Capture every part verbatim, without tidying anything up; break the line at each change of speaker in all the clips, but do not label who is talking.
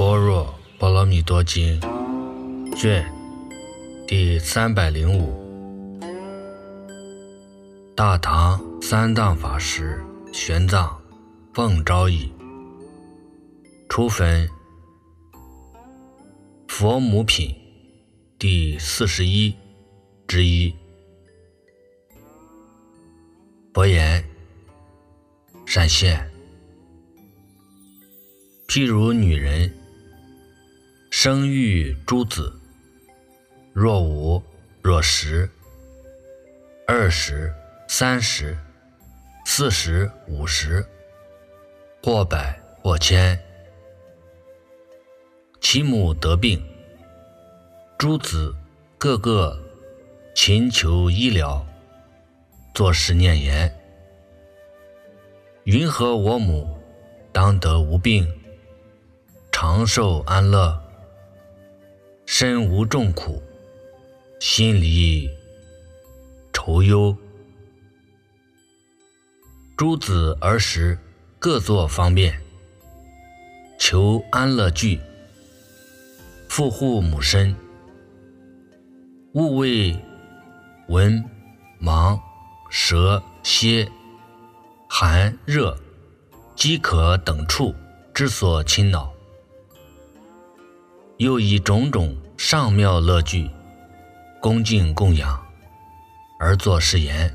般若波罗蜜多经卷第三百零五，大唐三藏法师玄奘奉诏译，初分佛母品第四十一之一。佛言：善现，譬如女人生育诸子，若五若十、二十、三十、四十、五十，或百或千，其母得病，诸子个个勤求医疗，作是念言：云何我母当得无病，长寿安乐，身无重苦，心离愁忧。诸子儿时各作方便，求安乐具，复护母身，勿为蚊虻蛇蝎寒热饥渴等处之所侵恼，又以种种上妙乐具恭敬供养，而作是言：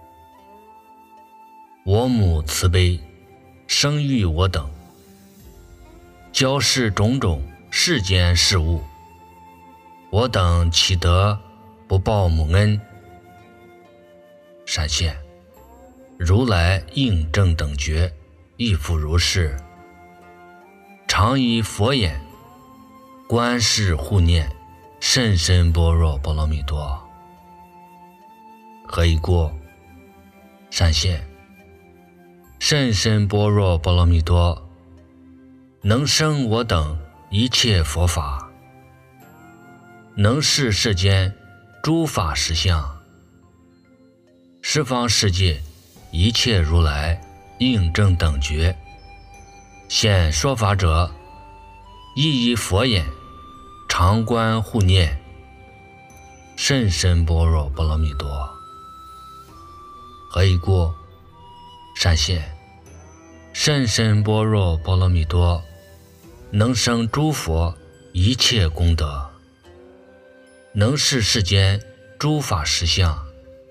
我母慈悲，生育我等，教示种种世间事物，我等岂得不报母恩？善现，如来应正等觉亦复如是，常以佛眼观视护念甚深般若波罗蜜多。何以故？善现，甚深般若波罗蜜多能生我等一切佛法，能示世间诸法实相，十方世界一切如来应正等觉，现说法者，亦以佛眼常观护念甚深般若波罗蜜多。何以故？善现，甚深般若波罗蜜多能生诸佛一切功德，能示世间诸法实相。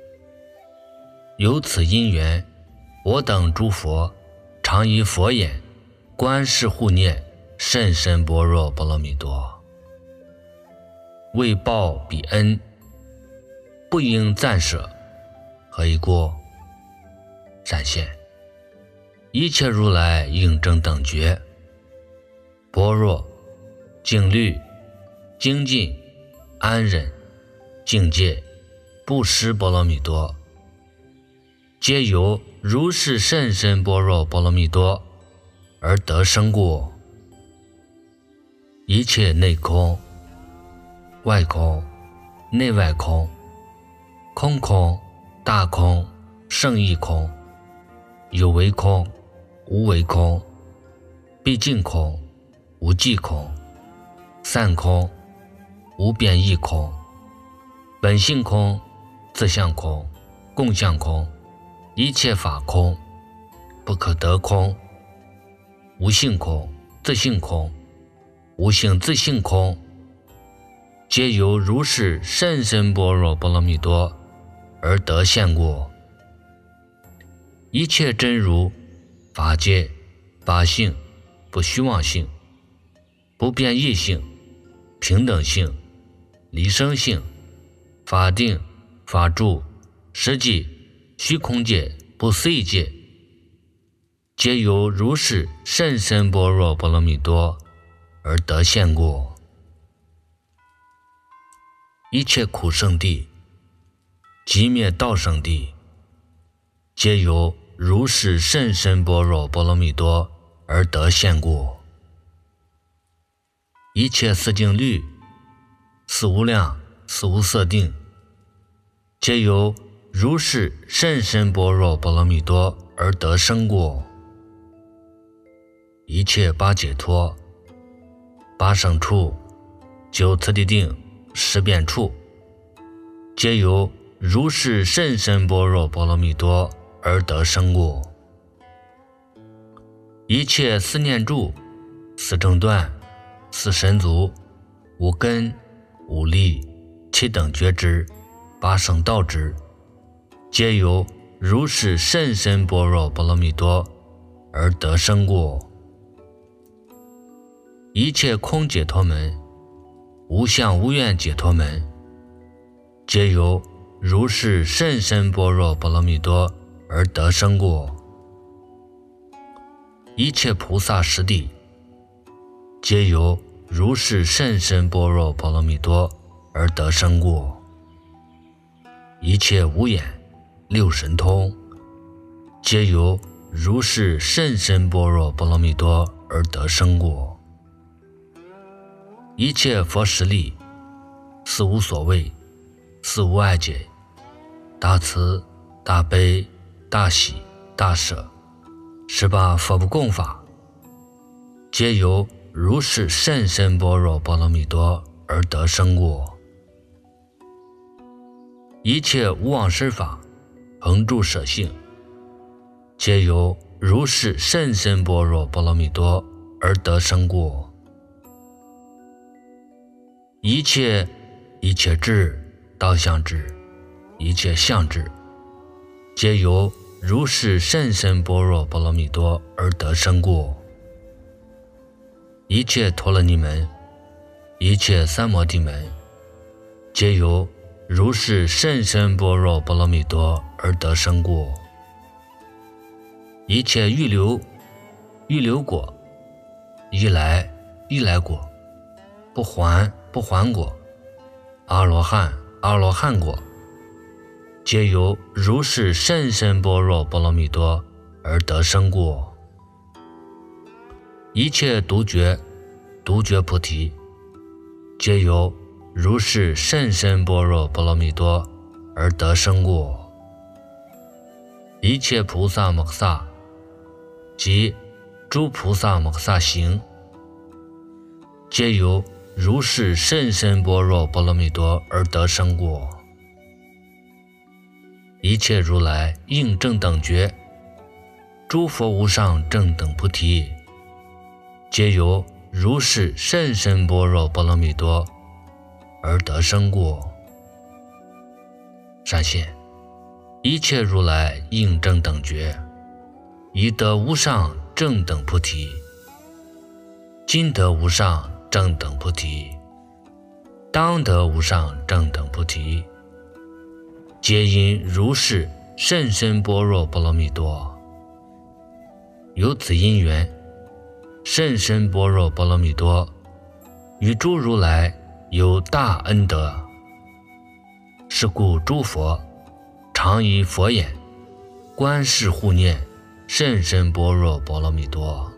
由此因缘，我等诸佛常以佛眼观视护念甚深般若波罗蜜多，为报彼恩，不应暂舍。何以故？善现，一切如来应正等觉，般若、静虑、精进、安忍、境界、布施波罗蜜多，皆由如是甚深般若波罗蜜多而得生故。一切内空、外空、内外空、空空、大空、胜义空、有为空、无为空、毕竟空、无际空、散空、无变异空、本性空、自相空、共相空，一切法空，不可得空，无性空、自性空、无性自性空，皆由如是甚深般若波罗蜜多而得现故。一切真如法界、法性、不虚妄性、不变异性、平等性、离生性、法定、法住、实际、虚空界、不思议界，皆由如是甚深般若波罗蜜多而得现故。一切苦圣地、极灭道圣地，皆由如是甚深般若波罗蜜多而得现故。一切四境律、四无量、四无色定，皆由如是甚深般若波罗蜜多而得生故。一切八解脱、 八圣处、九次第定、十遍处，皆由如是甚深般若波罗蜜多而得生过。一切四念住、四正断、四神足、五根、五力、七等觉支、八圣道支，皆由如是甚深般若波罗蜜多而得生过。一切空解脱门、无相无愿解脱门，皆由如是甚深般若波罗蜜多而得生过。一切菩萨十地，皆由如是甚深般若波罗蜜多而得生过。一切无眼、六神通，皆由如是甚深般若波罗蜜多而得生过。一切佛实力，四无所谓、四无碍解、大慈、大悲、大喜、大舍，十八佛不共法，皆由如是甚深般若波罗蜜多而得生过。一切无妄施法、恒住舍性，皆由如是甚深般若波罗蜜多而得生过。一切一切智、道相智、一切相智，皆由如是甚深般若波罗蜜多而得生过。一切陀罗尼门、一切三摩地门，皆由如是甚深般若波罗蜜多而得生过。一切预流、预流果、一来、一来果、不还、不还果、阿罗汉、阿罗汉果，皆由如是甚深般若波罗蜜多而得生过。一切独觉、独觉菩提，皆由如是甚深般若波罗蜜多而得生过。一切菩萨摩诃萨及诸菩萨摩诃萨行，皆由如是甚深般若波罗蜜多而得生过。一切如来应正等觉、诸佛无上正等菩提，皆由如是甚深般若波罗蜜多而得生过。善现，一切如来应正等觉，已得无上正等菩提，今得无上正等菩提，当得无上正等菩提，皆因如是甚深般若波罗蜜多。由此因缘，甚深般若波罗蜜多与诸如来有大恩德，是故诸佛常以佛眼观世护念甚深般若波罗蜜多。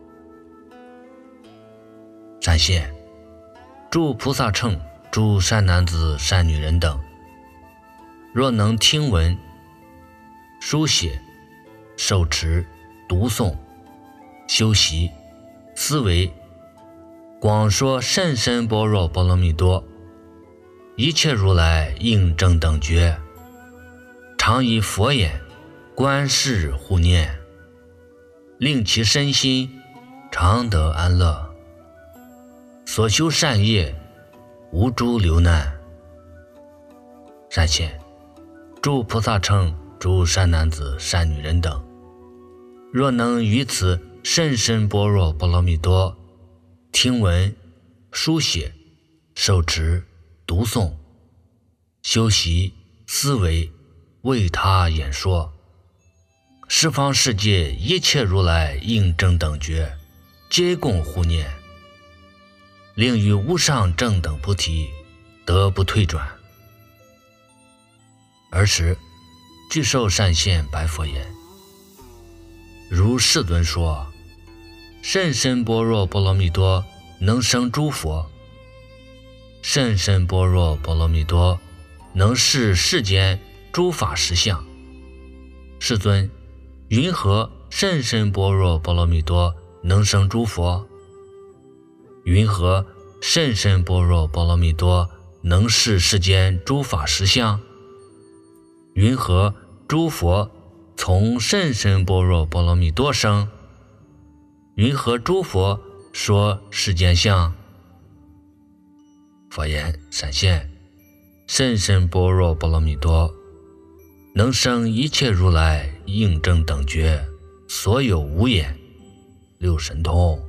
善现，诸菩萨乘、诸善男子、善女人等，若能听闻、书写、受持、读诵、修习、思维、广说甚深般若波罗蜜多，一切如来应正等觉，常以佛眼观世护念，令其身心常得安乐，所修善业无诸流难。善现，诸菩萨乘、诸善男子、善女人等，若能于此甚深般若波罗蜜多听闻、书写、受持、读诵、修习、思维，为他演说，十方世界一切如来应正等觉，皆共护念，令于无上正等菩提得不退转。尔时具受善现白佛言：如世尊说，甚深般若波罗蜜多能生诸佛，甚深般若波罗蜜多能示世间诸法实相。世尊，云何甚深般若波罗蜜多能生诸佛？云何甚深般若波罗蜜多能示世间诸法实相？云何诸佛从甚深般若波罗蜜多生？云何诸佛说世间相？佛言：闪现，甚深般若波罗蜜多能生一切如来应正等觉，所有无眼六神通。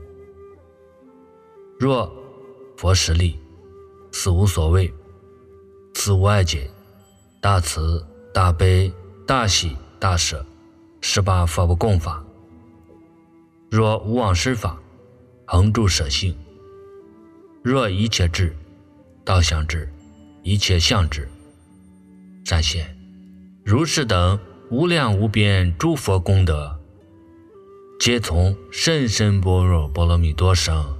若佛实力，此无所谓，此无碍解，大慈大悲大喜大舍，十八佛不共法。若无往施法，恒住舍性。若一切智道相智，一切相智，闪现如是等无量无边诸佛功德，皆从甚深般若波罗蜜多生。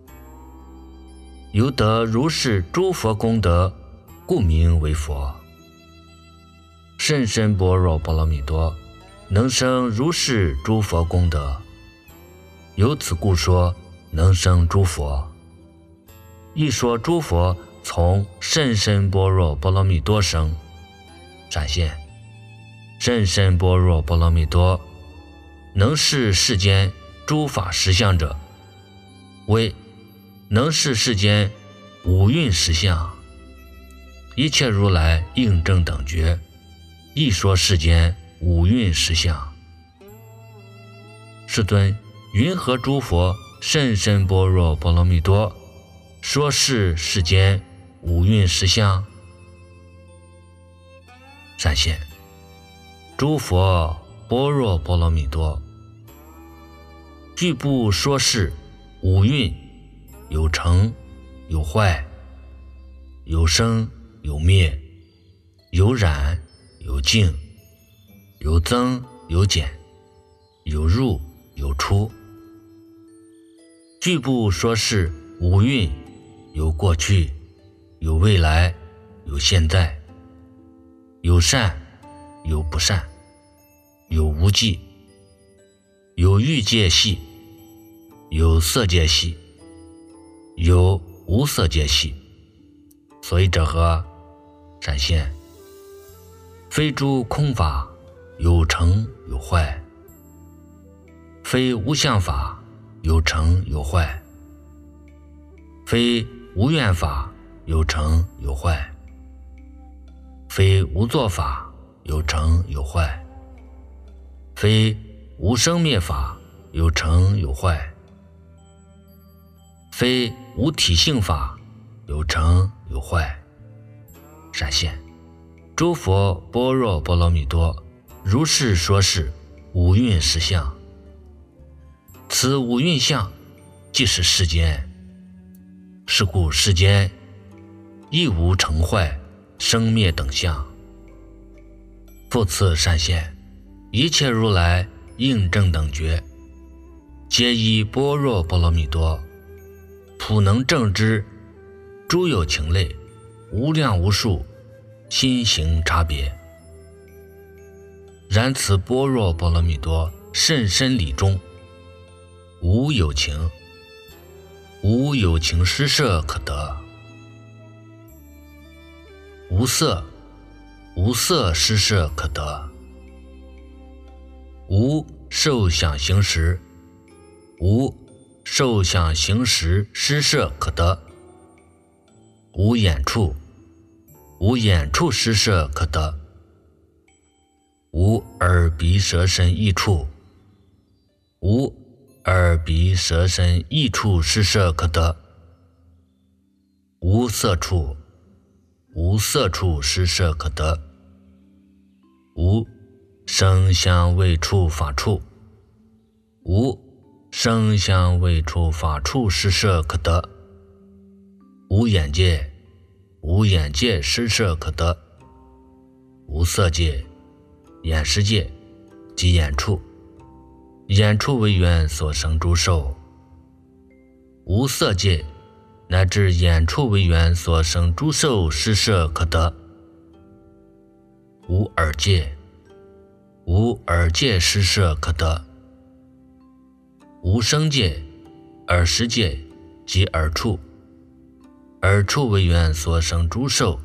由得如是诸佛功德，故名为佛。甚深般若波罗蜜多能生如是诸佛功德，由此故说能生诸佛。一说诸佛从甚深般若波罗蜜多生，闪现甚深般若波罗蜜多能示世间诸法实相者，为能示世间五蕴实相，一切如来应正等觉，一说世间五蕴实相。世尊，云何诸佛甚深般若波罗蜜多说是世间五蕴实相？闪现诸佛般若波罗蜜多具不说是五蕴有成有坏，有生有灭，有染有净，有增有减，有入有出。具不说是五蕴有过去，有未来，有现在，有善有不善，有无记，有欲界系，有色界系，有无色界系。所以者何？闪现非诸空法有成有坏，非无相法有成有坏，非无愿法有成有坏，非无作法有成有坏，非无生灭法有成有坏，非无体性法有成有坏。闪现诸佛般若波罗蜜多如是说是五蕴实相。此五蕴相即是世间，是故世间亦无成坏生灭等相。复次闪现一切如来应正等觉，皆依般若波罗蜜多普能正知诸有情类无量无数心行差别。然此般若波罗蜜多甚深理中，无有情，无有情施设可得，无色，无色施设可得，无受想行识，无受想行识施设可得，无眼处，无眼处施设可得，无耳鼻舌身意处，无耳鼻舌身意处施设可得，无色处，无色处施设可得，无声香味触法处，无声香味触法处施设可得，无眼界，无眼界施设可得，无色界，眼识界及眼处，眼处为缘所生诸受，无色界乃至眼处为缘所生诸受施设可得，无耳界，无耳界施设可得，无声界，耳识界及耳处二处为缘所生诸受。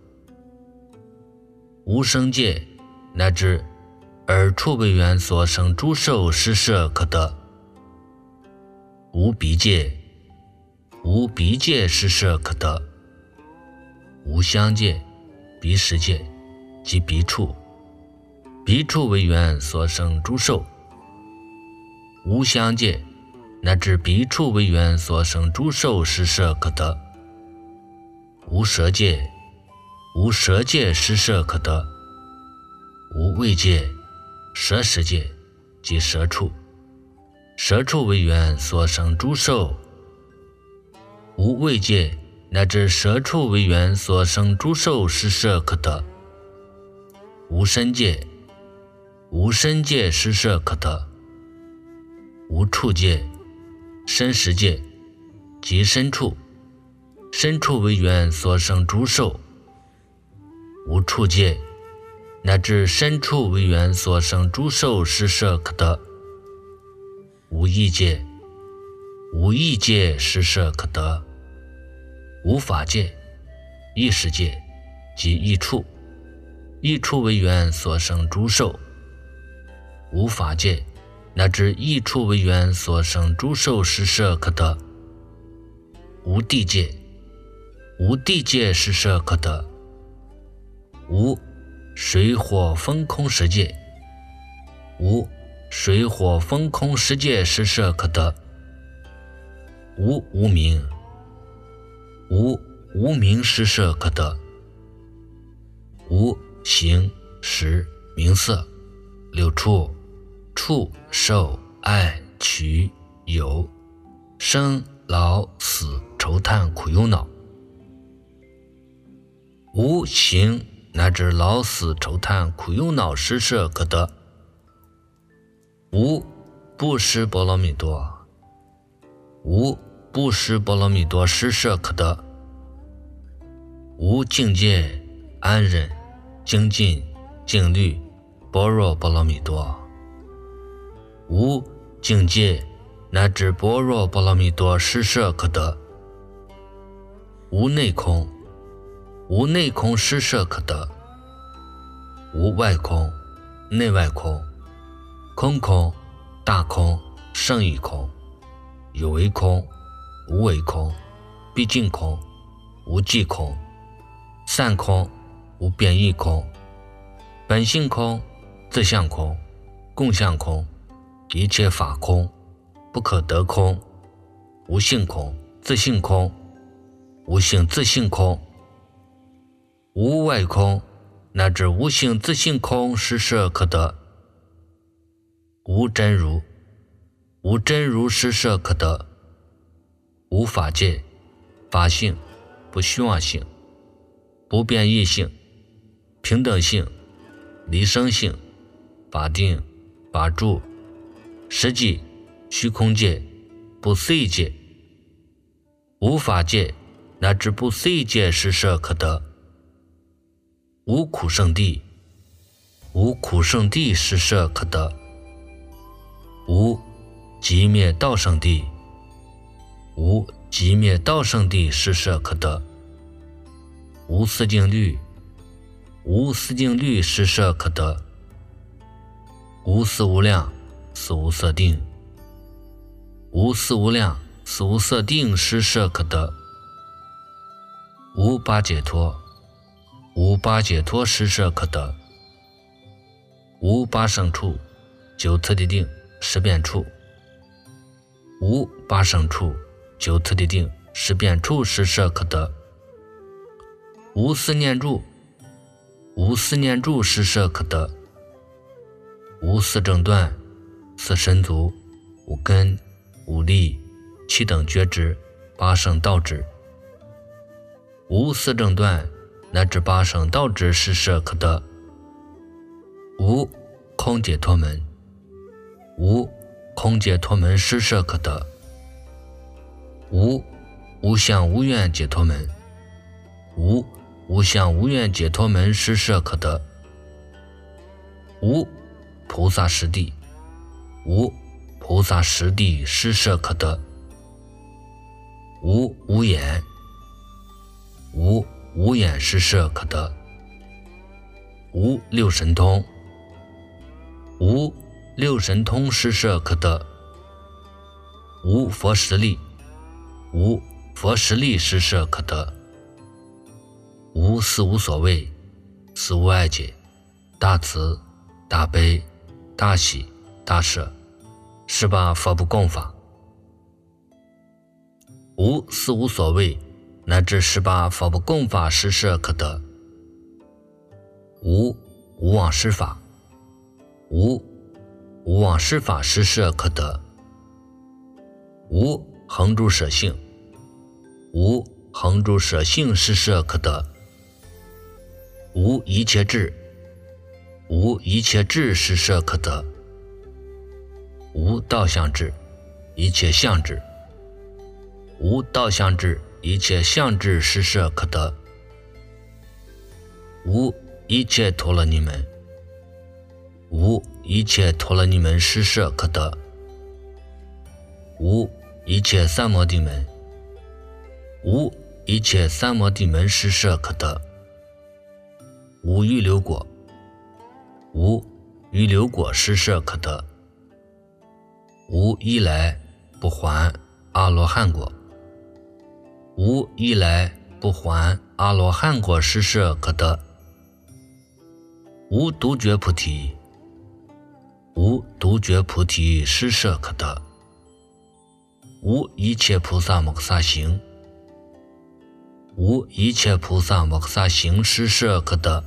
无生界乃至二处为缘所生诸受施设可得。无鼻界，无鼻界施设可得。无相界，鼻识界即鼻处，鼻处为缘所生诸受。无相界乃至鼻处为缘所生诸受施设可得。无舌界，无舌界施设可得。无味界，舌识界即舌处，舌处为缘所生诸受。无味界乃至舌处为缘所生诸受施设可得。无身界，无身界施设可得。无触界，身识界即身处，身处为缘所生诸受。无触界乃至身处为缘所生诸受施设可得。无意界，无意界施设可得。无法界，意识界即意处，意处为缘所生诸受。无法界乃至意处为缘所生诸受施设可得。无地界，无地界施设可得。无水火风空识界，无水火风空识界施设可得。无无明，无无明施设可得。无形识名色六处，触受爱取有生老死愁叹苦忧恼。无形乃至老死愁叹苦忧恼施设可得。无不施波罗蜜多，无不施波罗蜜多施设可得。无境界安忍精进静虑般若波罗蜜多。无境界乃至般若波罗蜜多施设可得。无内空，无内空施设可得。无外空，内外空，空空大空胜义空，有为空，无为空，毕竟空，无际空，散空，无变异空，本性空，自相空，共相空，一切法空，不可得空，无性空，自性空，无性自性空。无外空乃至无性自性空施设可得。无真如，无真如施设可得。无法界，法性不虚妄性，不变异性，平等性，离生性，法定法住，实际虚空界，不思议界。无法界乃至不思议界施设可得。无苦圣地，无苦圣地施设可得。无寂灭道圣地，无寂灭道圣地施设可得。无四境律，无四境律施设可得。无四无量四无色定，无四无量四无色定施设可得。无八解脱，无八解脱施设可得。无八胜处九次第定十变处，无八胜处九次第定十变处施设可得。无思念住，无思念住施设可得。无四正断四神足五根五力七等觉知八圣道智。无四正断乃至八圣道智施设可得。无空解脱门，无空解脱门施设可得。无无相无愿解脱门，无无相无愿解脱门施设可得。无菩萨实地，无菩萨实地施设可得。无无眼， 无五眼施设可得，无六神通，无六神通施设可得，无佛实力，无佛实力施设可得，无四无所谓，四无碍解，大慈大悲大喜大舍，十八佛不共法，无四无所谓乃至十八佛不共法施设可得，无无妄施法，无无妄施法施设可得，无恒住舍性，无恒住舍性施设可得，无一切智，无一切智施设可得，无道相智，一切相智，无道相智，一切相智施设可得，无一切陀罗尼门，无一切陀罗尼门施设可得，无一切三摩地门，无一切三摩地门施设可得，无预流果，无预流果施设可得，无一来不还阿罗汉果，无一来不还阿罗汉果施设可得，无独觉菩提，无独觉菩提施设可得，无一切菩萨摩诃萨行，无一切菩萨摩诃萨行施设可得，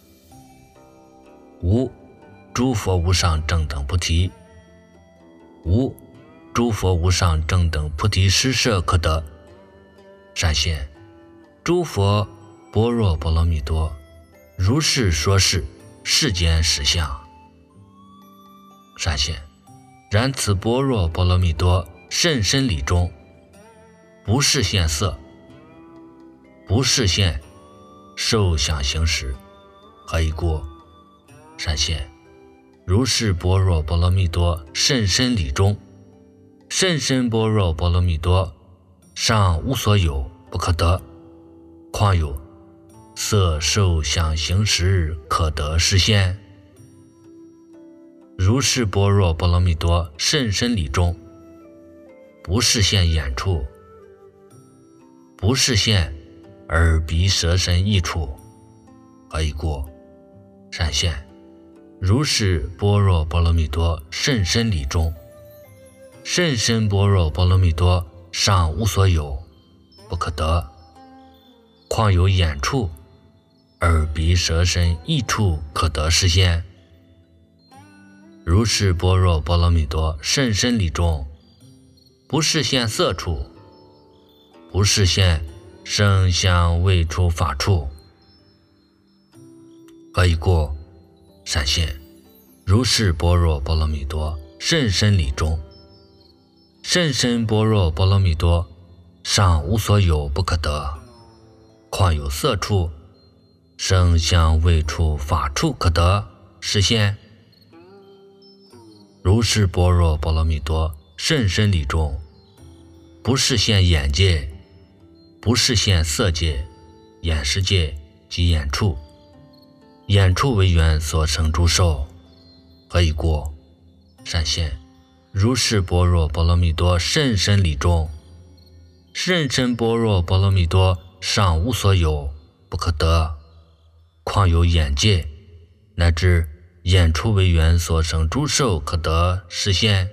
无诸佛无上正等菩提，无诸佛无上正等菩提施设可得，闪现诸佛般若波罗蜜多如是说是世间实相，闪现然此般若波罗蜜多甚深理中，不是现色，不是现受想行识，何以故？闪现如是般若波罗蜜多甚深理中，甚深般若波罗蜜多尚无所有不可得，况有色受想行识可得实现。如是般若波罗蜜多甚深理中，不是现眼处，不是现耳鼻舌身意处，何以故？闪现如是般若波罗蜜多甚深理中，甚深般若波罗蜜多尚无所有不可得，况有眼处耳鼻舌身意处可得实现。如是般若波罗蜜多甚深理中，不是现色处，不是现声香味触法处，何以故？闪现如是般若波罗蜜多甚深理中，甚深般若波罗蜜多尚无所有不可得，况有色处声香味触法处可得实现。如是般若波罗蜜多甚深理中，不是现眼界，不是现色界、眼识界及眼处，眼处为缘所生诸受，何以故？闪现如是般若波罗蜜多甚深理中，甚深般若波罗蜜多尚无所有不可得，况有眼界乃至眼处为缘所生诸受可得实现。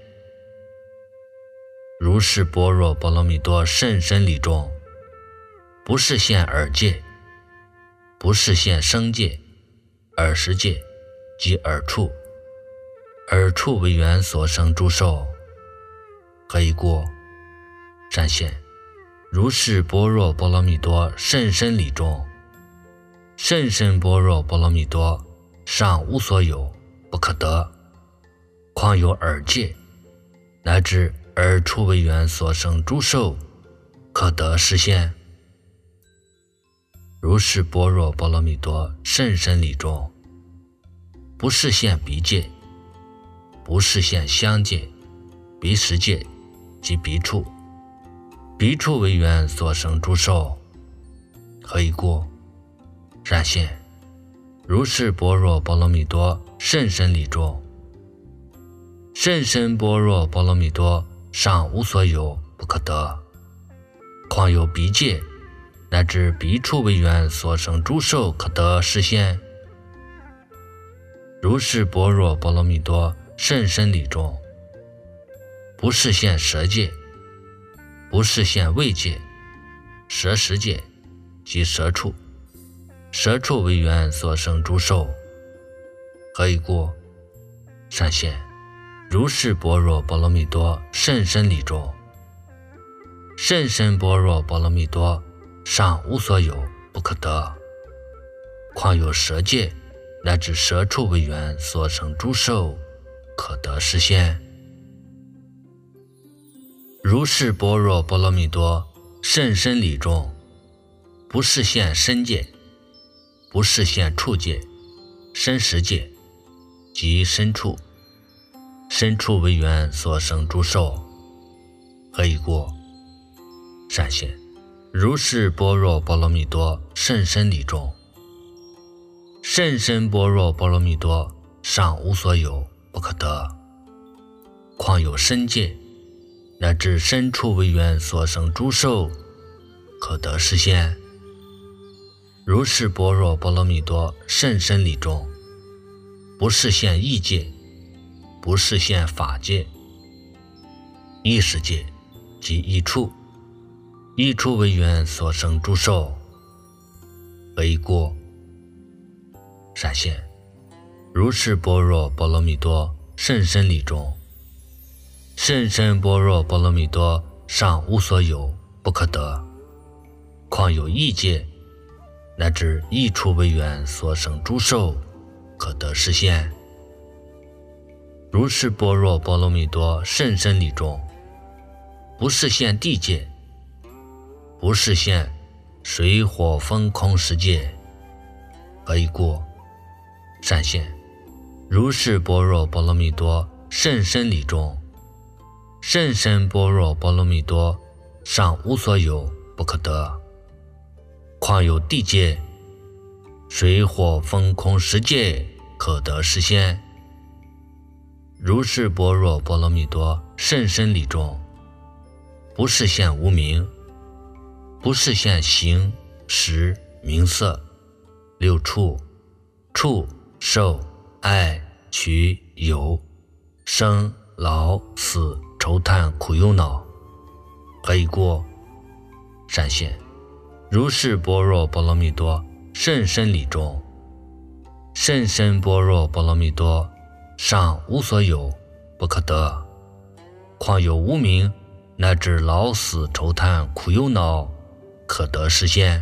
如是般若波罗蜜多甚深理中，不是现耳界，不是现声界、耳识界及耳处，耳处为缘所生诸受，何以故？闪现如是般若波罗蜜多甚深理中，甚深般若波罗蜜多尚无所有不可得，况有耳界乃至耳处为缘所生诸受可得实现。如是般若波罗蜜多甚深理中，不是现鼻界，不是现香界、鼻识界及鼻处，鼻处为缘所生诸受， 可以过。闪现如是般若波罗蜜多甚深理中，甚深般若波罗蜜多尚无所有不可得，况有彼界乃至彼处为缘所生诸受可得实现。如是般若波罗蜜多甚深理中，不是现舌界，不是现味界、舌识界及舌处，舌处为缘所生诸受，何以故？闪现如是般若波罗蜜多甚深理中，甚深般若波罗蜜多尚无所有不可得，况有舌界乃至舌处为缘所生诸受可得实现。如是般若波罗蜜多甚深理中，不是现身界，不是现处界、身识界及身处，身处为缘所生诸受，何以故？闪现如是般若波罗蜜多甚深理中，甚深般若波罗蜜多尚无所有不可得，况有身界乃至身处为缘所生诸受可得实现。如是般若波罗蜜多甚深理中，不是现意界，不是现法界、意识界及意处，意处为缘所生诸受，何以故？闪现如是般若波罗蜜多甚深理中，甚深般若波罗蜜多尚无所有不可得，况有意界乃至意处为缘所生诸受可得实现。如是般若波罗蜜多甚深理中，不是现地界，不是现水火风空世界，何以故？闪现如是般若波罗蜜多甚深理中，甚深般若波罗蜜多尚无所有不可得，况有地界、水火风空世界可得实现。如是般若波罗蜜多甚深理中，不是现无明，不是现形、识、名色、六处、触、受、爱、取、有、生、老、死、愁叹、苦忧恼，何以故？闪现如是般若波罗蜜多甚深理中，甚深般若波罗蜜多尚无所有不可得，况有无明乃至老死愁叹苦忧恼可得实现。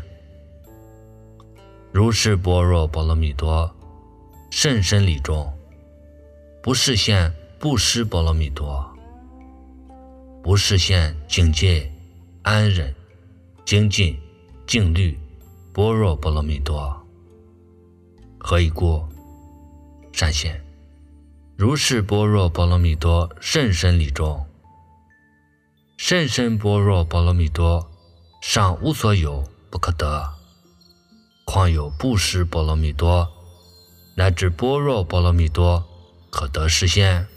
如是般若波罗蜜多甚深理中，不是现布施波罗蜜多，不是现境界、安忍、精进、静虑般若波罗蜜多，何以故？闪现如是般若波罗蜜多甚深理中，甚深般若波罗蜜多尚无所有不可得，况有布施波罗蜜多乃至般若波罗蜜多可得实现。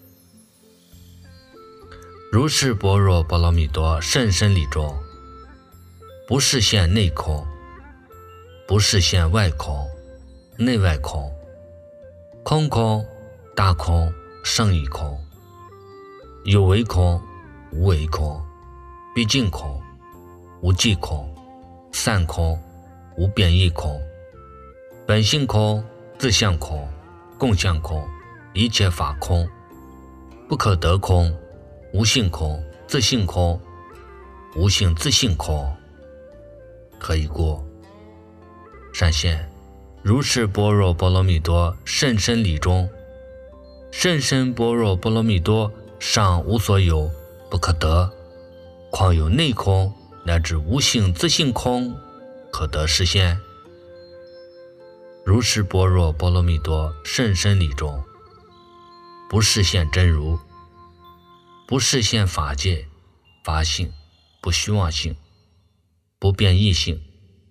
如是般若波罗蜜多甚深理中，不是现内空，不是现外空、内外空、空空、大空、胜义空、有为空、无为空、毕竟空、无际空、散空、无变异空、本性空、自相空、共相空、一切法空、不可得空、无性空、自性空、无性自性空，何以故？闪现如是般若波罗蜜多甚深理中，甚深般若波罗蜜多尚无所有不可得，况有内空乃至无性自性空可得实现。如是般若波罗蜜多甚深理中，不是现真如，不是现法界、法性、不虚妄性、不变异性、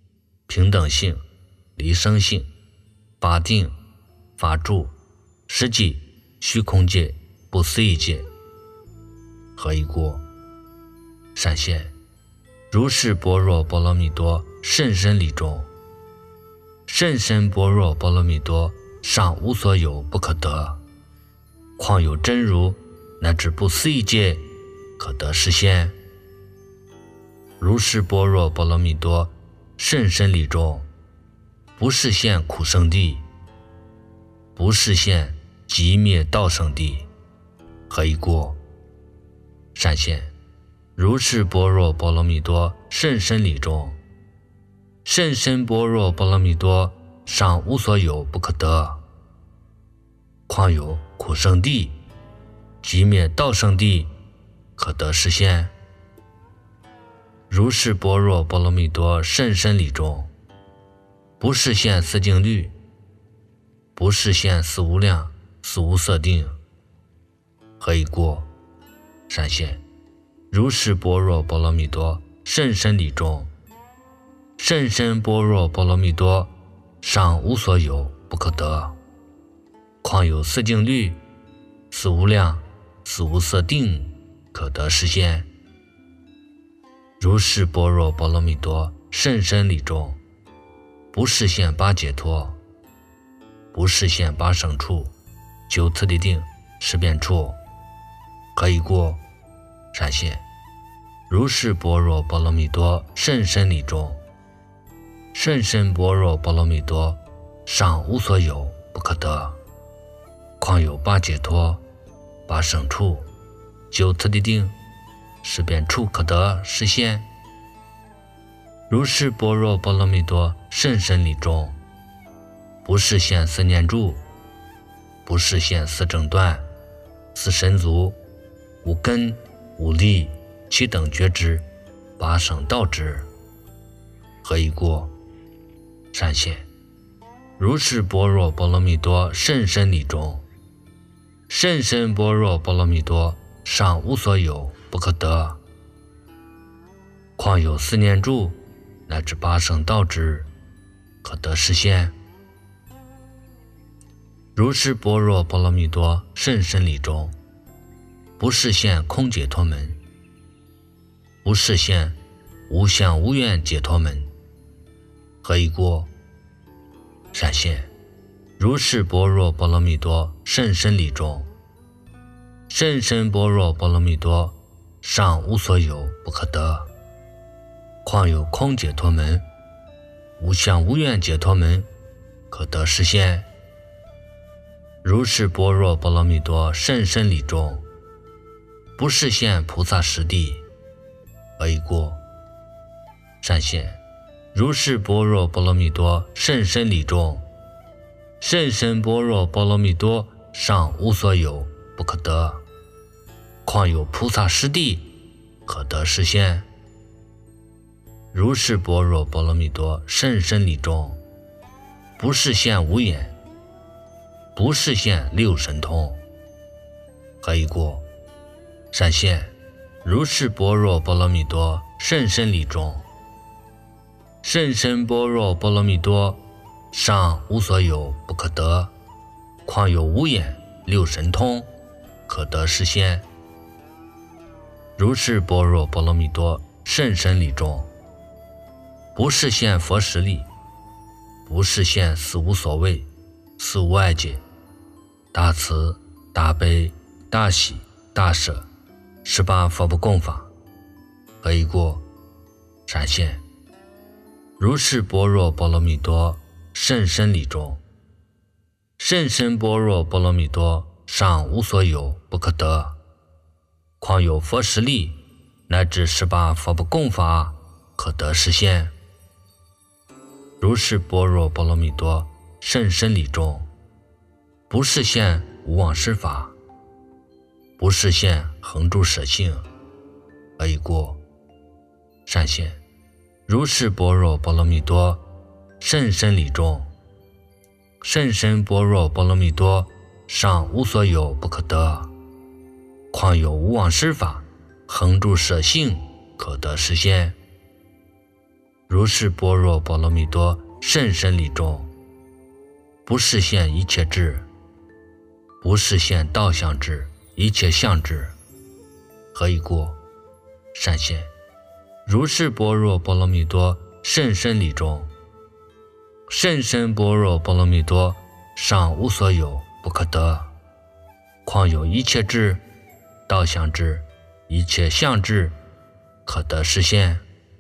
平等性、离生性、法定、法住、实际、虚空界、不思议界。何以故？闪现如是般若波罗蜜多甚深理中，甚深般若波罗蜜多尚无所有不可得，况有真如乃至不思议界可得实现。如是般若波罗蜜多甚深理中，不是现苦生地，不是现极灭道生地。何以故？闪现如是般若波罗蜜多甚深理中，甚深般若波罗蜜多尚无所有不可得，况有苦生地、极灭道生地可得实现。如是般若波罗蜜多甚深理中，不是现四境律，不是现四无量、四无色定。何以故？闪现如是般若波罗蜜多甚深理中，甚深般若波罗蜜多尚无所有不可得，况有四境律、四无量、四无色定可得实现。如是般若波罗蜜多甚深理中，不是现八解脱，不是现八胜处、九次第定、十遍处。何以故？闪现如是般若波罗蜜多甚深理中，甚深般若波罗蜜多尚无所有不可得，况有八解脱、八胜处、九次第定、十遍处可得实现。如是般若波罗蜜多甚深理中，不是现四念住，不是现四正断、四神足、五根、五力、七等觉知、八圣道知。何以故？闪现如是般若波罗蜜多甚深理中，甚深般若波罗蜜多尚无所有不可得，况有四念住乃至八圣道知可得实现。如是般若波罗蜜多甚深理中，不是现空解脱门，不是现无相无愿解脱门。何以故？闪现如是般若波罗蜜多甚深理中，甚深般若波罗蜜多尚无所有不可得，况有空解脱门、无相无愿解脱门可得实现。如是般若波罗蜜多甚深理中，不是现菩萨实地。何以故？闪现如是般若波罗蜜多甚深理中，甚深般若波罗蜜多尚无所有不可得，况有菩萨实地可得实现。如是般若波罗蜜多甚深理中，不是现无眼，不是现六神通。何以故？闪现如是般若波罗蜜多甚深理中，甚深般若波罗蜜多尚无所有不可得，况有无眼六神通可得实现。如是般若波罗蜜多甚深理中，不是现佛实力，不是现四无所谓、四无碍界、大慈、大悲、大喜、大舍十八佛不共法。何以故？闪现如是般若波罗蜜多甚深理中，甚深般若波罗蜜多尚无所有不可得，况有佛实力乃至十八佛不共法可得实现。如是般若波罗蜜多甚深理中，不是现无妄施法，不是现恒住舍性。何以故？闪现如是般若波罗蜜多甚深理中，甚深般若波罗蜜多尚无所有不可得，况有无妄施法、恒住舍性可得实现。 如是般若波罗蜜多甚深理中，不实现一切智，不实现道相智，一切相智，何以故？善现，如是般若波罗蜜多甚深理中，甚深般若波罗蜜多尚无所有不可得，况有一切智、道相智、一切相智可得实现。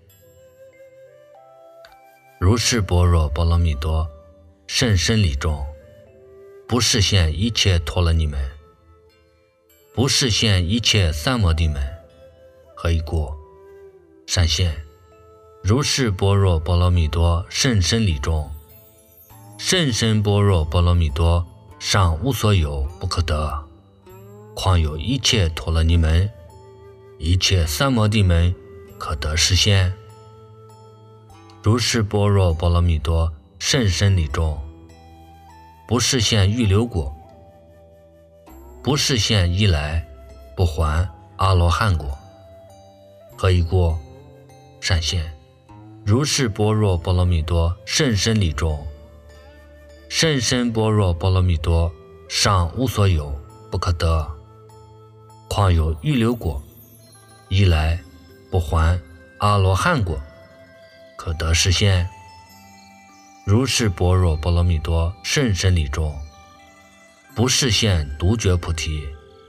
如是般若波罗蜜多甚深理中，不实现一切陀罗尼门，不实现一切三摩地门，何以故？善现，如是般若波罗蜜多甚深理中，甚深般若波罗蜜多尚无所有不可得，况有一切陀罗尼门，一切三摩地门可得实现。如是般若波罗蜜多甚深理中，不实现预流果，不实现一来不还阿罗汉果，何以故？善现，如是般若波罗蜜多甚深理中，甚深般若波罗蜜多尚无所有不可得，况有预流果，一来不还阿罗汉果，可得实现。如是般若波罗蜜多甚深理中，不实现独觉菩提，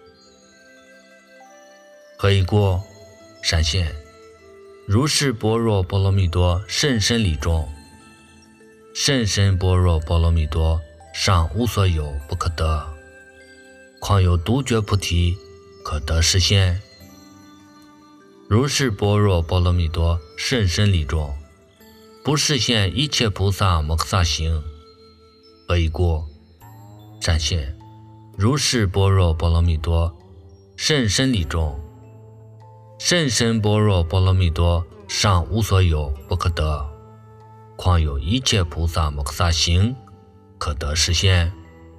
何以故？善现，如是般若波罗蜜多甚深理中，甚深般若波罗蜜多尚无所有不可得，况有独觉菩提可得实现。如是般若波罗蜜多甚深理中，不实现一切菩萨摩诃萨行，何以故？善现，如是般若波罗蜜多甚深理中，甚深般若波罗蜜多尚无所有不可得，况有一切菩萨摩诃萨行可得实现。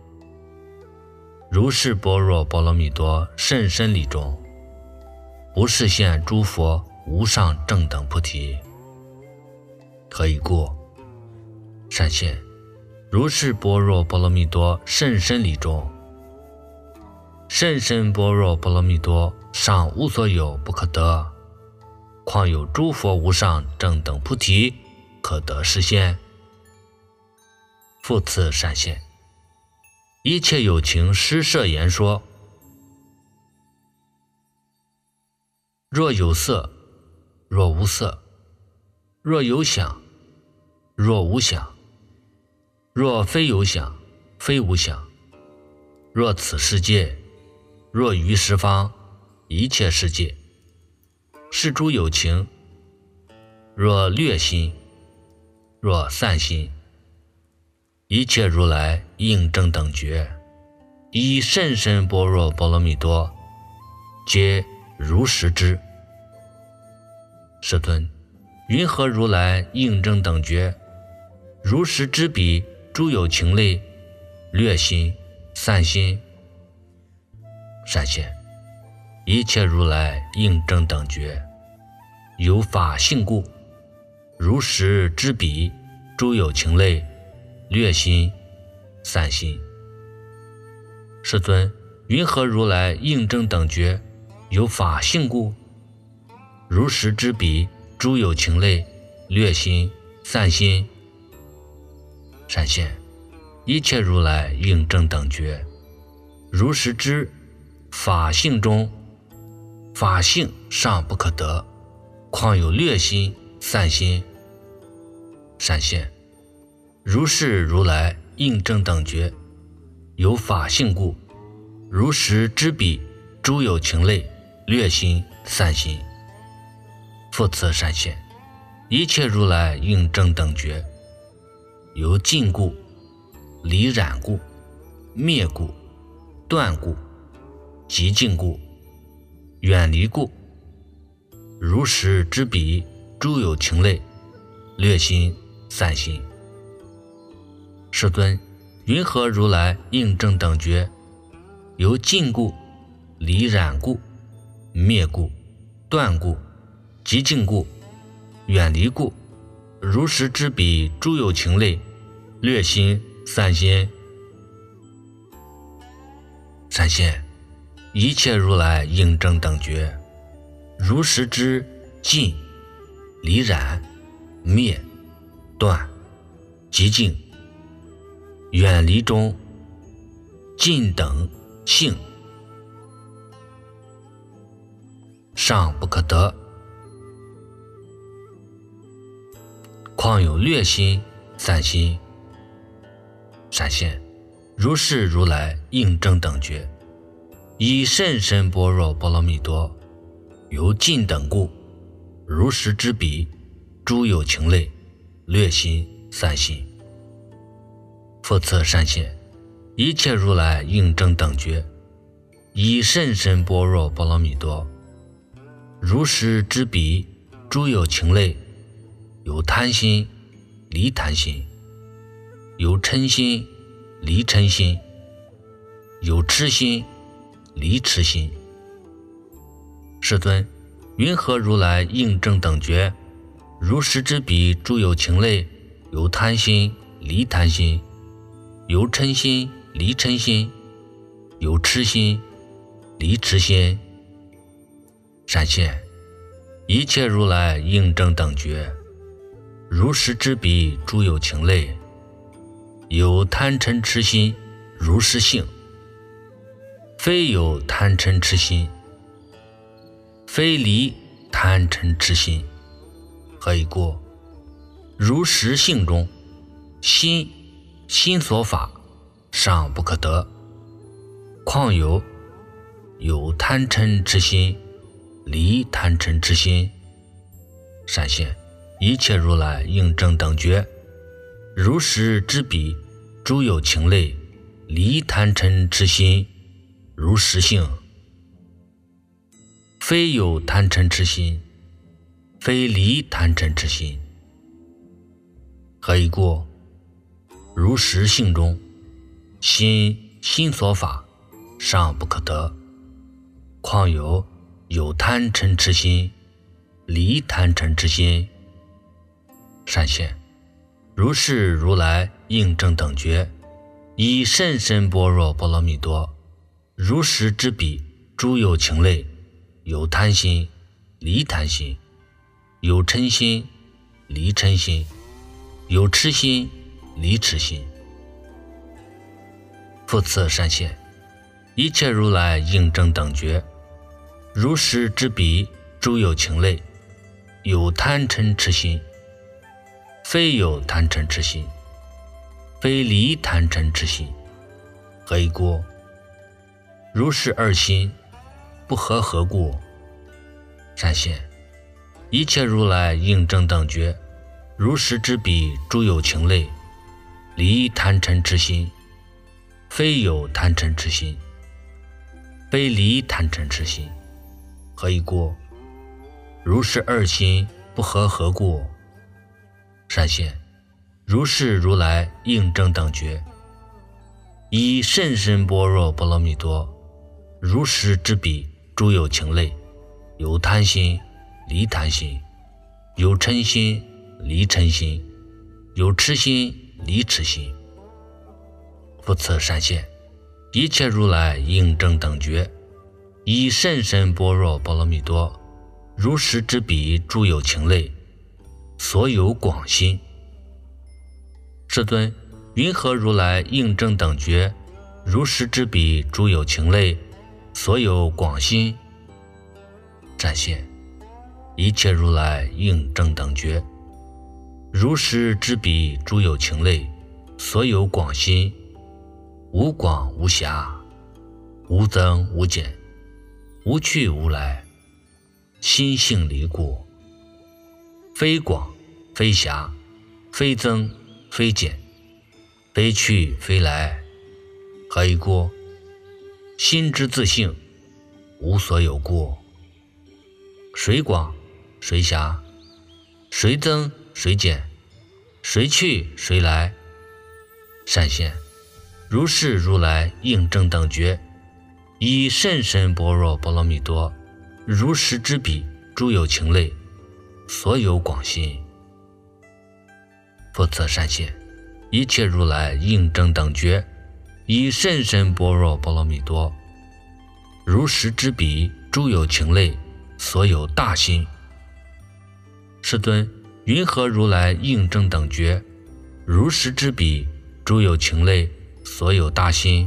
如是般若波罗蜜多甚深理中，不实现诸佛无上正等菩提，何以故？善现，如是般若波罗蜜多甚深理中，甚深般若波罗蜜多尚无所有不可得，况有诸佛无上正等菩提可得实现。复次善现，一切有情施设言说，若有色，若无色，若有想，若无想，若非有想，非无想，若此世界，若于十方一切世界，是诸有情，若略心，若散心，一切如来应正等觉，以甚深般若波罗蜜多，皆如实知。世尊，云何如来应正等觉，如实知彼诸有情类略心、散心？善现，一切如来应正等觉，有法性故，如实知彼诸有情类略心、散心。世尊，云何如来应正等觉，有法性故，如实知彼诸有情类略心、散心？善现，一切如来应正等觉，如实知法性中法性尚不可得，况有略心、散心？善现，如是如来应正等觉，有法性故，如实知彼诸有情类略心、散心。复次善现，一切如来应正等觉，由尽故、离染故、灭故、断故、极尽故、远离故，如实知彼诸有情类略心、散心。世尊，云何如来应正等觉，由尽故、离染故、灭故、断故、极尽故、远离故、 如实知彼诸有情类，略心散心。闪现一切如来应正等觉，如实知尽、离染、灭、断、极净、远离中尽等性，尚不可得。况有略心、散心。闪现如是如来应正等觉，以甚深般若波罗蜜多，由尽等故，如实知彼诸有情类，略心、散心。复次闪现一切如来应正等觉，以甚深般若波罗蜜多，如实知彼诸有情类，有贪心、离贪心，有嗔心、离嗔心，有痴心、离痴心。世尊，云何如来应正等觉，如实知彼诸有情类，有贪心、离贪心，有嗔心、离嗔心，有痴心、离痴心。闪现一切如来应正等觉，如实知彼诸有情类，有贪嗔痴心，如是性。非有贪嗔痴心，非离贪嗔痴心。何以故？如实性中，心心所法尚不可得。况有有贪嗔痴心，离贪嗔痴心。闪现一切如来应正等觉，如实知彼诸有情类，离贪嗔痴心，如实性。非有贪嗔痴心，非离贪嗔痴心。何以故？如实性中，心心所法尚不可得。况有有贪嗔痴心，离贪嗔痴心。闪现如是如来应正等觉，以甚深般若波罗蜜多，如实知彼诸有情类，有贪心、离贪心，有嗔心、离嗔心，有痴心、离痴心。复次闪现一切如来应正等觉，如实知彼诸有情类，有贪嗔痴心，非有贪嗔痴心，非离贪嗔痴心。何以故？如是二心不合何故？闪现一切如来应正等觉，如实知彼诸有情类，离贪嗔痴心，非有贪嗔痴心，非离贪嗔痴心。何以故？如是二心不合何故？闪现如是如来应正等觉，以甚深般若波罗蜜多，如实知彼诸有情类，有贪心、离贪心，有嗔心、离嗔心，有痴心、离痴心。复次闪现一切如来应正等觉，以甚深般若波罗蜜多，如实知彼诸有情类，所有广心。世尊，云何如来应正等觉，如实知彼诸有情类，所有广心？闪现一切如来应正等觉，如实知彼诸有情类，所有广心，无广无狭，无增无减，无去无来，心性离故，非广非狭，非增非减，非去非来。何以故？心之自性，无所有故。谁广谁狭，谁增谁减，谁去谁来。闪现如是如来应正等觉，以甚深般若波罗蜜多，如实知彼诸有情类，所有广心。 复次善现，一切如来应正等觉，以甚深般若波罗蜜多，如实之彼诸有情类所有大心。世尊，云何如来应正等觉，如实之彼诸有情类所有大心？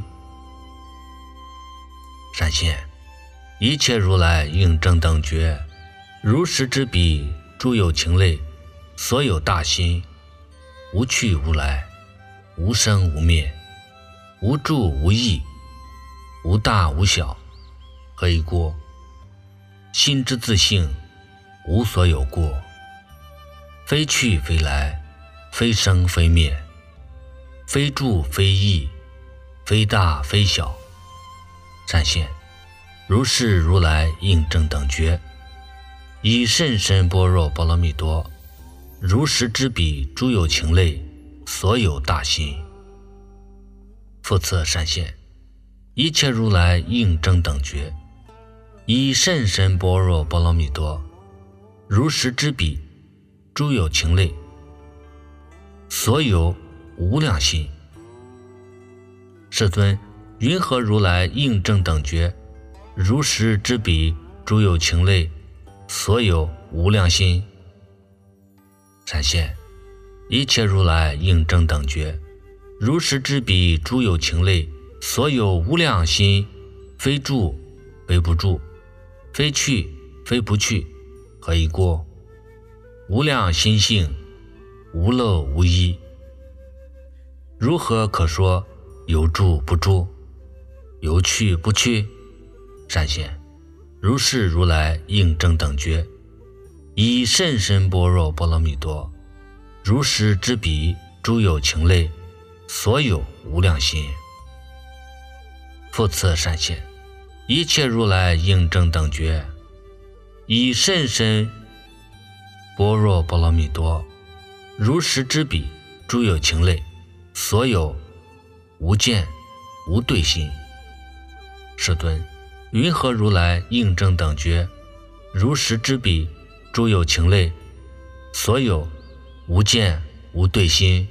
善现，一切如来应正等觉，如实之彼诸有情类所有大心，无去无来，无生无灭，无住无异，无大无小，何以过？心之自性，无所有过，非去非来，非生非灭，非住非异，非大非小。善现，如是如来应正等觉，以甚深般若波罗蜜多，如实之彼诸有情类所有大心。复次善现，一切如来应正等觉，以甚深般若波罗蜜多，如实之彼诸有情类所有无量心。世尊，云何如来应正等觉，如实之彼诸有情类所有无量心？善现，一切如来应正等觉，如实之彼诸有情类所有无量心，非住非不住，非去非不去，何以过？无量心性，无漏无依，如何可说有住不住，有去不去？善现，如是如来应正等觉，以甚深般若波罗蜜多，如实之彼诸有情类所有无量心。复次善现，一切如来应正等觉，以甚深般若波罗蜜多，如实之彼诸有情类所有无见无对心。世尊，云何如来应正等觉，如实之彼诸有情类所有无见无对心？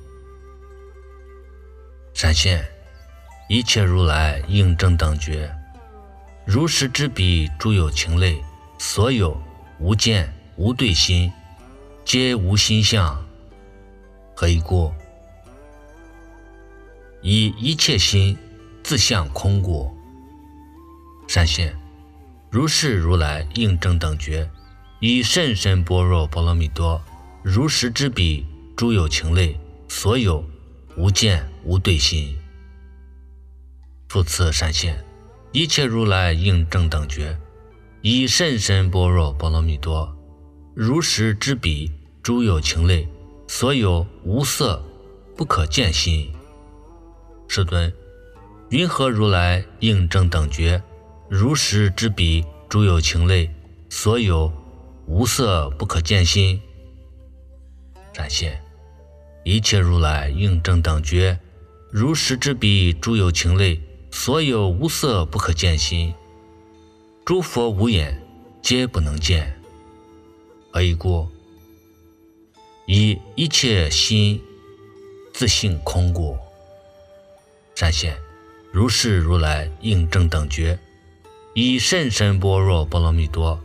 善现，一切如来应正等觉，如实之彼诸有情类所有无见无对心，皆无心相，何以过？以一切心自相空过。善现，如是如来应正等觉，以甚深般若波罗蜜多，如实之彼诸有情类所有无见无对心。复次善现，一切如来应正等觉，以甚深般若波罗蜜多，如实之彼诸有情类所有无色不可见心。世尊，云何如来应正等觉，如实之彼诸有情类所有无色不可见心？善现，一切如来应正等觉，如实之彼诸有情类所有无色不可见心。诸佛无眼，皆不能见，何以过？以一切心自性空过。善现，如是如来应正等觉，以甚深般若波罗蜜多，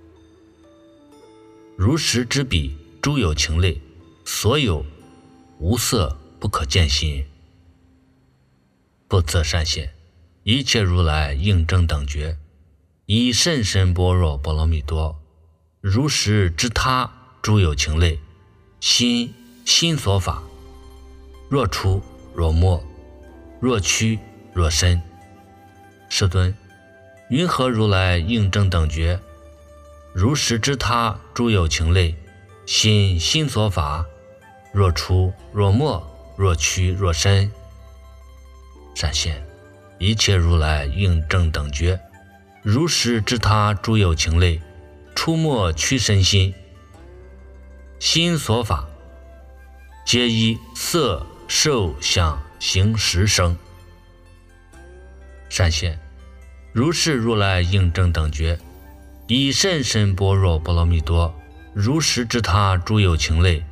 如实之彼诸有情类所有无色不可见心。复次善现，一切如来应正等觉，以甚深般若波罗蜜多，如实知他诸有情类心心所法，若出若没，若屈若伸。世尊，云何如来应正等觉，如实知他诸有情类心心所法，若出若没，若屈若伸？善现，一切如来应正等觉，如实知他诸有情类出没屈伸心心所法，皆依色受想行识生。善现，如是如来应正等觉，以甚深般若波罗蜜多，如实知他诸有情类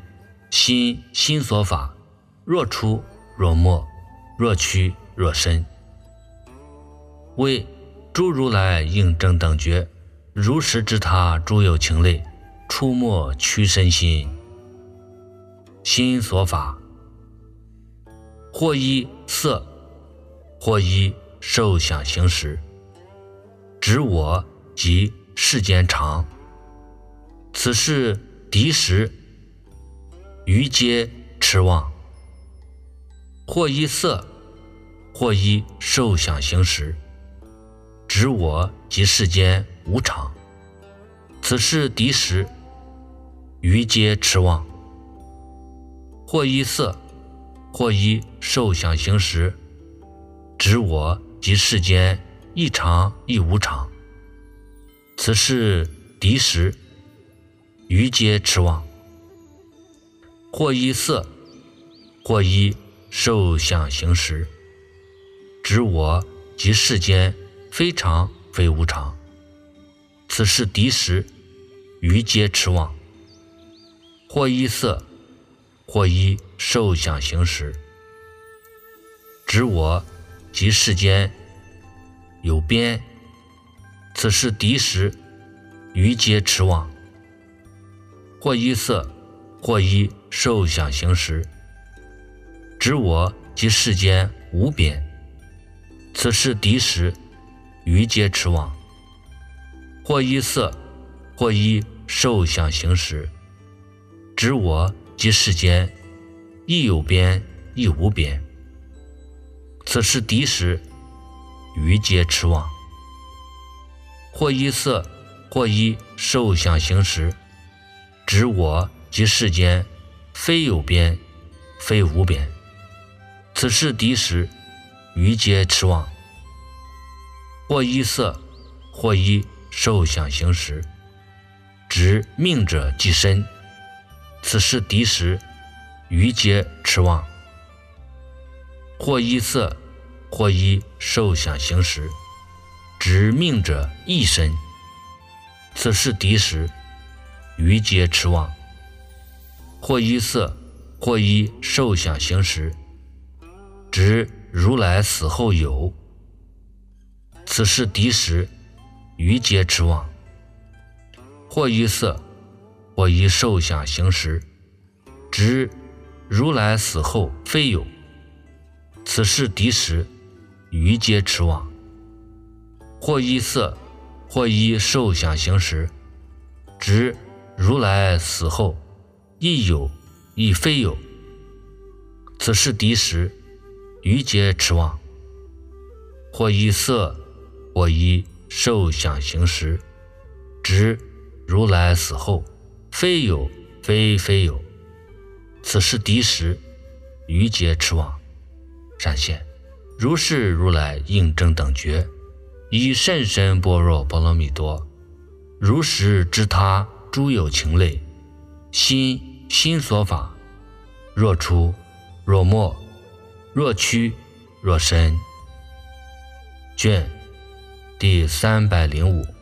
心心所法，若出若没，若屈若伸。为诸如来应正等觉，如实知他诸有情类，出没屈伸心。心所法，或依色，或依受想行识，指我及世间常。此是敌时，余皆痴妄。或依色，或依受想行识，指我及世间无常。此是敌时，余皆痴妄。或依色，或依受想行识，指我及世间亦常亦无常。此是敌时，余皆痴妄。或依色，或依受想行识，指我及世间非常非无常。此是敌时，余皆痴妄。或依色，或依受想行识，指我及世间有边。此是敌时，余皆痴妄。或依色，或依受想行识，指我及世间无边。此是敌时，余皆痴妄。或依色，或依受想行识，指我及世间亦有边亦无边。此是敌时，余皆痴妄。或依色，或依受想行识，指我及世间非有边非无边。此是敌时，余皆痴妄。或依色，或依受想行识，指命者即身。此是敌时，余皆痴妄。或依色，或依受想行识，指命者亦身。此是敌时，余皆痴妄。或依色，或依受想行识，指如来死后有。此是敌时，余皆痴妄。或依色，或依受想行识，指如来死后非有。此是敌时，余皆痴妄。或依色，或依受想行识，指如来死后亦有亦非有。此是敌时，余皆痴妄。或依色，或依受想行识，指如来死后非有非非有。此是敌时，余皆痴妄。闪现如是如来应正等觉，以甚深般若波罗蜜多，如实知他诸有情类，心心所法，若出若没，若屈若伸。卷第三百零五。